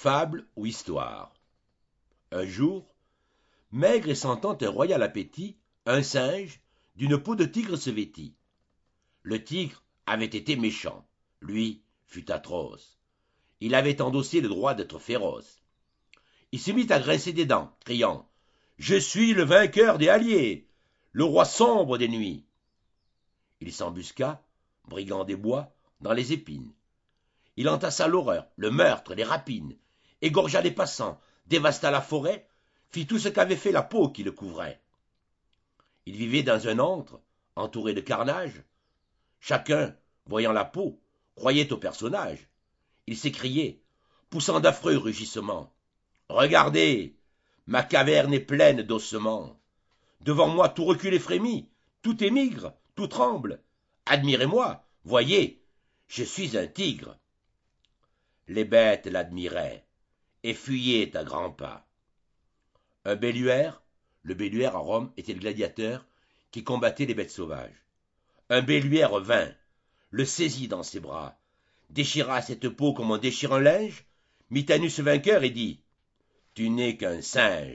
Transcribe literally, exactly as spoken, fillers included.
Fable ou histoire. Un jour, maigre et sentant un royal appétit, un singe, d'une peau de tigre se vêtit. Le tigre avait été méchant, lui fut atroce. Il avait endossé le droit d'être féroce. Il se mit à grincer des dents, criant « Je suis le vainqueur des alliés, le roi sombre des nuits !» Il s'embusqua, brigand des bois, dans les épines. Il entassa l'horreur, le meurtre, les rapines, égorgea les passants, dévasta la forêt, fit tout ce qu'avait fait la peau qui le couvrait. Il vivait dans un antre, entouré de carnage. Chacun, voyant la peau, croyait au personnage. Il s'écriait, poussant d'affreux rugissements. « Regardez, ma caverne est pleine d'ossements. Devant moi tout recule et frémit, tout émigre, tout tremble. Admirez-moi, voyez, je suis un tigre. » Les bêtes l'admiraient et fuyaient à grands pas. Un belluaire, le belluaire à Rome était le gladiateur qui combattait les bêtes sauvages. Un belluaire vint, le saisit dans ses bras, déchira cette peau comme on déchire un linge, mit à nu ce vainqueur et dit « Tu n'es qu'un singe. »